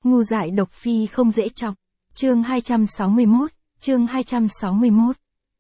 Ngu dại độc phi không dễ chọc. Chương 261, chương 261.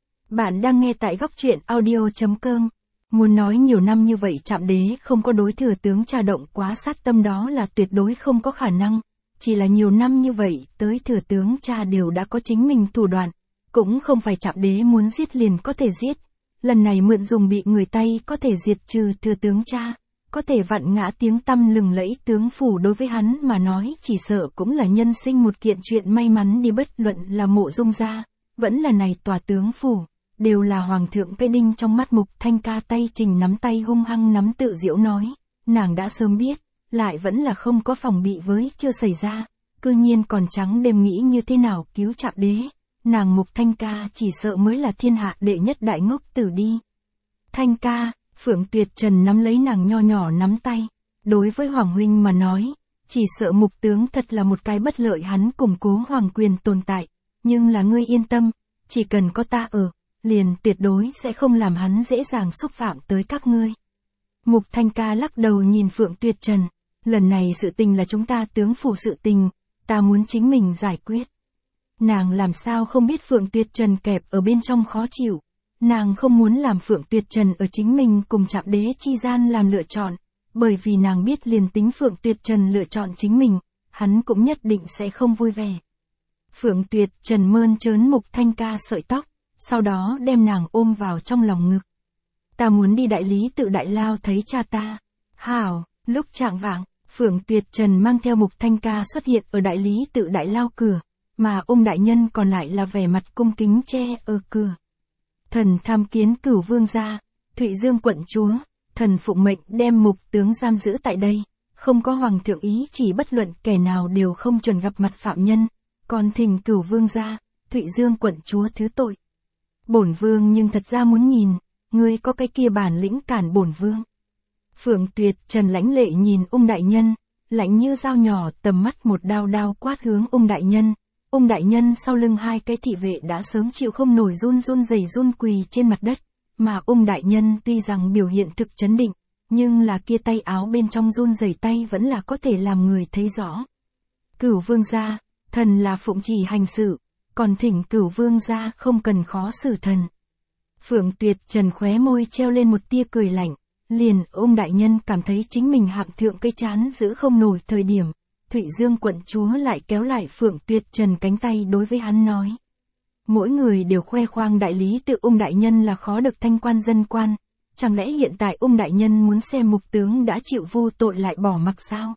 Bạn đang nghe tại góc truyện audio.com. Muốn nói nhiều năm như vậy Trạm Đế không có đối thừa tướng Cha động quá sát tâm đó là tuyệt đối không có khả năng. Chỉ là nhiều năm như vậy, tới thừa tướng Cha đều đã có chính mình thủ đoạn. Cũng không phải Trạm Đế muốn giết liền có thể giết. Lần này mượn dùng bị người Tây có thể diệt trừ thừa tướng Cha. Có thể vặn ngã tiếng tăm lừng lẫy tướng phủ đối với hắn mà nói chỉ sợ cũng là nhân sinh một kiện chuyện may mắn đi, bất luận là Mộ Dung gia, vẫn là này tòa tướng phủ, đều là hoàng thượng cây đinh trong mắt. Mục Thanh Ca tay trình nắm tay hung hăng nắm, tự giễu nói, nàng đã sớm biết, lại vẫn là không có phòng bị với chưa xảy ra, cư nhiên còn trắng đêm nghĩ như thế nào cứu Trạm Đế, nàng Mục Thanh Ca chỉ sợ mới là thiên hạ đệ nhất đại ngốc tử đi. Thanh Ca, Phượng Tuyệt Trần nắm lấy nàng nho nhỏ nắm tay, đối với Hoàng huynh mà nói, chỉ sợ Mục tướng thật là một cái bất lợi hắn củng cố hoàng quyền tồn tại, nhưng là ngươi yên tâm, chỉ cần có ta ở, liền tuyệt đối sẽ không làm hắn dễ dàng xúc phạm tới các ngươi. Mục Thanh Ca lắc đầu nhìn Phượng Tuyệt Trần, lần này sự tình là chúng ta tướng phủ sự tình, ta muốn chính mình giải quyết. Nàng làm sao không biết Phượng Tuyệt Trần kẹp ở bên trong khó chịu. Nàng không muốn làm Phượng Tuyệt Trần ở chính mình cùng Trạm Đế chi gian làm lựa chọn, bởi vì nàng biết liền tính Phượng Tuyệt Trần lựa chọn chính mình, hắn cũng nhất định sẽ không vui vẻ. Phượng Tuyệt Trần mơn trớn Mục Thanh Ca sợi tóc, sau đó đem nàng ôm vào trong lòng ngực. Ta muốn đi đại lý tự Đại Lao thấy cha ta. Hảo, lúc chạng vạng, Phượng Tuyệt Trần mang theo Mục Thanh Ca xuất hiện ở đại lý tự Đại Lao cửa, mà đại nhân còn lại là vẻ mặt cung kính che ở cửa. Thần tham kiến Cửu vương gia, Thụy Dương quận chúa, thần phụng mệnh đem Mục tướng giam giữ tại đây, không có hoàng thượng ý chỉ bất luận kẻ nào đều không chuẩn gặp mặt phạm nhân, còn thỉnh Cửu vương gia, Thụy Dương quận chúa thứ tội. Bổn vương nhưng thật ra muốn nhìn, ngươi có cái kia bản lĩnh cản bổn vương. Phượng Tuyệt Trần lãnh lệ nhìn đại nhân, lạnh như dao nhỏ, tầm mắt một đao đao quát hướng đại nhân. Đại nhân sau lưng hai cái thị vệ đã sớm chịu không nổi run rẩy run quỳ trên mặt đất, mà đại nhân tuy rằng biểu hiện thực chấn định, nhưng là kia tay áo bên trong run rẩy tay vẫn là có thể làm người thấy rõ. Cửu vương gia, thần là phụng chỉ hành sự, còn thỉnh Cửu vương gia không cần khó xử thần. Phượng Tuyệt Trần khóe môi treo lên một tia cười lạnh, liền đại nhân cảm thấy chính mình hạng thượng cây chán giữ không nổi thời điểm. Thụy Dương quận chúa lại kéo lại Phượng Tuyệt Trần cánh tay đối với hắn nói. Mỗi người đều khoe khoang đại lý tự đại nhân là khó được thanh quan dân quan, chẳng lẽ hiện tại đại nhân muốn xem Mục tướng đã chịu vu tội lại bỏ mặc sao?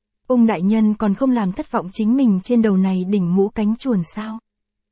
Đại nhân còn không làm thất vọng chính mình trên đầu này đỉnh mũ cánh chuồn sao?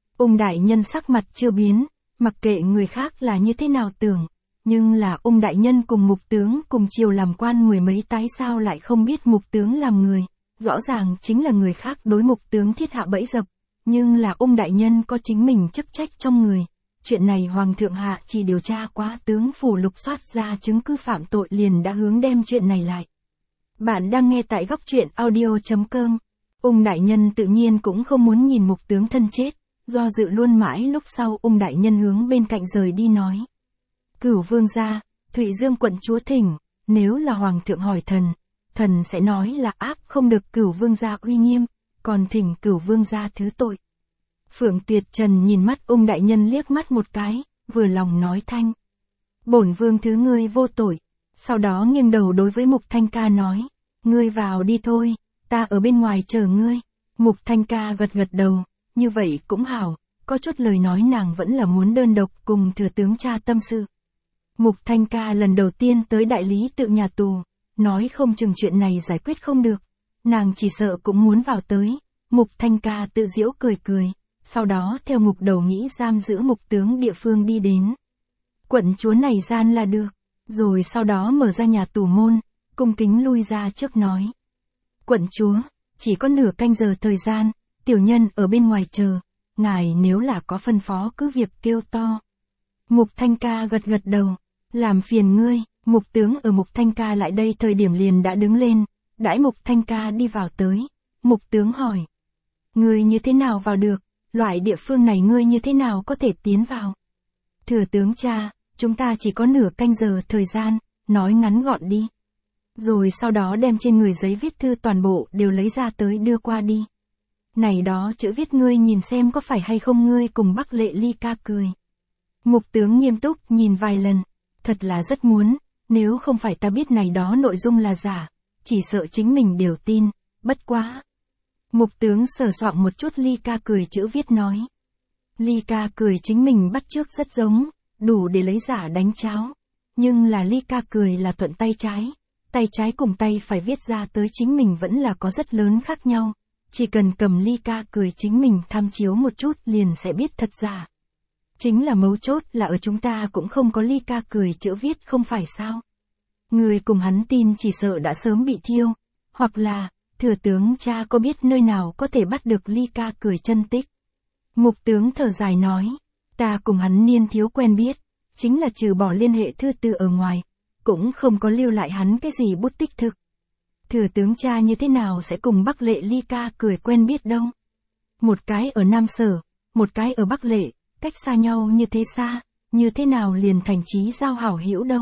Đại nhân sắc mặt chưa biến, mặc kệ người khác là như thế nào tưởng, nhưng là đại nhân cùng Mục tướng cùng chiều làm quan mười mấy tái sao lại không biết Mục tướng làm người. Rõ ràng chính là người khác đối Mục tướng thiết hạ bẫy dập, nhưng là đại nhân có chính mình chức trách trong người. Chuyện này hoàng thượng hạ chỉ điều tra quá, tướng phủ lục soát ra chứng cứ phạm tội liền đã hướng đem chuyện này lại. Bạn đang nghe tại góc truyện audio.com. Đại nhân tự nhiên cũng không muốn nhìn Mục tướng thân chết, do dự luôn mãi lúc sau đại nhân hướng bên cạnh rời đi nói. Cửu vương gia, Thụy Dương quận chúa thỉnh, nếu là hoàng thượng hỏi thần sẽ nói là áp không được Cửu vương gia uy nghiêm, còn thỉnh Cửu vương gia thứ tội. Phượng Tuyệt Trần nhìn mắt đại nhân liếc mắt một cái, vừa lòng nói thanh. Bổn vương thứ ngươi vô tội, sau đó nghiêng đầu đối với Mục Thanh Ca nói, ngươi vào đi thôi, ta ở bên ngoài chờ ngươi. Mục Thanh Ca gật gật đầu, như vậy cũng hảo, có chút lời nói nàng vẫn là muốn đơn độc cùng thừa tướng Cha tâm sự. Mục Thanh Ca lần đầu tiên tới đại lý tự nhà tù. Nói không chừng chuyện này giải quyết không được, nàng chỉ sợ cũng muốn vào tới. Mục Thanh Ca tự giễu cười cười, sau đó theo Mục đầu nghĩ giam giữ Mục tướng địa phương đi đến. Quận chúa này gian là được, rồi sau đó mở ra nhà tù môn, cung kính lui ra trước nói. Quận chúa, chỉ có nửa canh giờ thời gian, tiểu nhân ở bên ngoài chờ, ngài nếu là có phân phó cứ việc kêu to. Mục Thanh Ca gật gật đầu, làm phiền ngươi. Mục tướng ở Mục Thanh Ca lại đây thời điểm liền đã đứng lên, đãi Mục Thanh Ca đi vào tới. Mục tướng hỏi, ngươi như thế nào vào được, loại địa phương này ngươi như thế nào có thể tiến vào? Thừa tướng Cha, chúng ta chỉ có nửa canh giờ thời gian, nói ngắn gọn đi. rồi sau đó đem trên người giấy viết thư toàn bộ đều lấy ra tới đưa qua đi. Này đó chữ viết ngươi nhìn xem có phải hay không ngươi cùng Bắc Lệ Ly ca cười. Mục tướng nghiêm túc nhìn vài lần, thật là rất muốn, nếu không phải ta biết này đó nội dung là giả, chỉ sợ chính mình đều tin, bất quá. Mục tướng sờ soạng một chút Ly ca cười chữ viết nói. Ly ca cười chính mình bắt chước rất giống, đủ để lấy giả đánh cháo. Nhưng là Ly ca cười là thuận tay trái cùng tay phải viết ra tới chính mình vẫn là có rất lớn khác nhau. Chỉ cần cầm Ly ca cười chính mình tham chiếu một chút liền sẽ biết thật giả. Chính là mấu chốt là ở chúng ta cũng không có Ly ca cười chữ viết không phải sao. Người cùng hắn tin chỉ sợ đã sớm bị thiêu, hoặc là, thừa tướng cha có biết nơi nào có thể bắt được Ly ca cười chân tích. Mục tướng thở dài nói, ta cùng hắn niên thiếu quen biết, chính là trừ bỏ liên hệ thư từ ở ngoài, cũng không có lưu lại hắn cái gì bút tích thực. Thừa tướng cha như thế nào sẽ cùng Bắc Lệ Ly ca cười quen biết đâu. Một cái ở Nam Sở, một cái ở Bắc Lệ, cách xa nhau như thế xa, như thế nào liền thành chí giao hảo hữu đâu.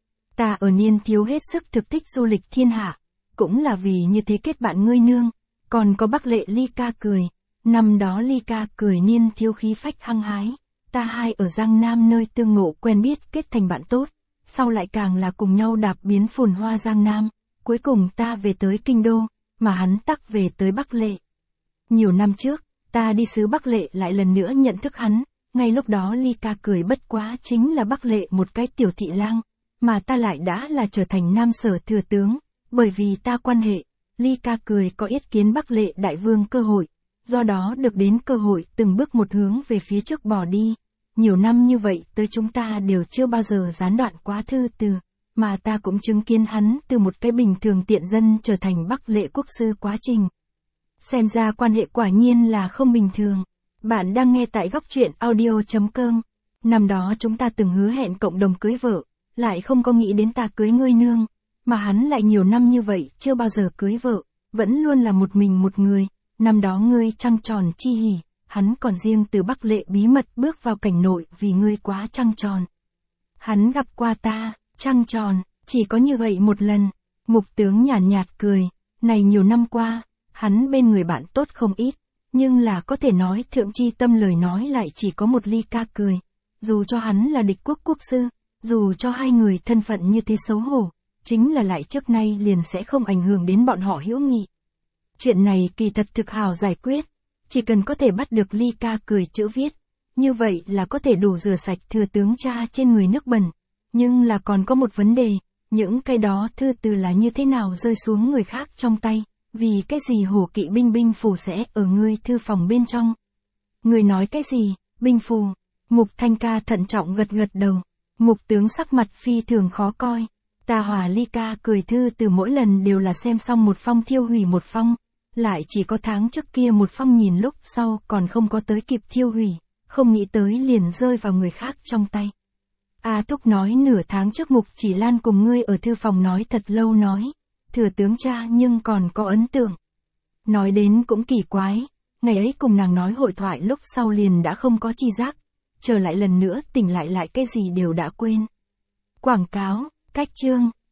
Ta ở niên thiếu hết sức thực thích du lịch thiên hạ, cũng là vì như thế kết bạn ngươi nương, còn có Bắc Lệ Ly ca cười, năm đó Ly ca cười niên thiếu khí phách hăng hái, ta hai ở Giang Nam nơi tương ngộ quen biết kết thành bạn tốt, sau lại càng là cùng nhau đạp biến phồn hoa Giang Nam, cuối cùng ta về tới Kinh Đô, mà hắn tắc về tới Bắc Lệ. Nhiều năm trước, ta đi xứ Bắc Lệ lại lần nữa nhận thức hắn, ngay lúc đó Ly ca cười bất quá chính là Bắc Lệ một cái tiểu thị lang, mà ta lại đã là trở thành Nam Sở thừa tướng, bởi vì ta quan hệ, Ly ca cười có yết kiến Bắc Lệ đại vương cơ hội, do đó được đến cơ hội từng bước một hướng về phía trước bỏ đi. Nhiều năm như vậy tới chúng ta đều chưa bao giờ gián đoạn quá thư từ, mà ta cũng chứng kiến hắn từ một cái bình thường tiện dân trở thành Bắc Lệ quốc sư quá trình. Xem ra quan hệ quả nhiên là không bình thường. Bạn đang nghe tại góc truyện audio.com. Năm đó chúng ta từng hứa hẹn cộng đồng cưới vợ, lại không có nghĩ đến ta cưới ngươi nương, mà hắn lại nhiều năm như vậy chưa bao giờ cưới vợ, vẫn luôn là một mình một người. Năm đó ngươi trăng tròn chi hỉ, hắn còn riêng từ Bắc Lệ bí mật bước vào cảnh nội vì ngươi quá trăng tròn. Hắn gặp qua ta, trăng tròn, chỉ có như vậy một lần. Mục tướng nhàn nhạt cười, này nhiều năm qua, hắn bên người bạn tốt không ít, nhưng là có thể nói thượng chi tâm lời nói lại chỉ có một Ly ca cười. Dù cho hắn là địch quốc quốc sư, dù cho hai người thân phận như thế xấu hổ, chính là lại trước nay liền sẽ không ảnh hưởng đến bọn họ hữu nghị. Chuyện này kỳ thật thực hào giải quyết, chỉ cần có thể bắt được Ly ca cười chữ viết, như vậy là có thể đủ rửa sạch thừa tướng cha trên người nước bẩn. Nhưng là còn có một vấn đề, những cái đó thư từ là như thế nào rơi xuống người khác trong tay, vì cái gì hổ kỵ binh phù sẽ ở ngươi thư phòng bên trong. Ngươi nói cái gì, binh phù? Mục Thanh ca thận trọng gật gật đầu, mục tướng sắc mặt phi thường khó coi. Ta hòa Ly ca cười thư từ mỗi lần đều là xem xong một phong thiêu hủy một phong, lại chỉ có tháng trước kia một phong nhìn lúc sau còn không có tới kịp thiêu hủy, không nghĩ tới liền rơi vào người khác trong tay. A Thúc nói nửa tháng trước Mục Chỉ Lan cùng ngươi ở thư phòng nói thật lâu nói, thừa tướng cha nhưng còn có ấn tượng. Nói đến cũng kỳ quái, ngày ấy cùng nàng nói hội thoại lúc sau liền đã không có chi giác, trở lại lần nữa tỉnh lại cái gì đều đã quên. Quảng cáo, cách chương.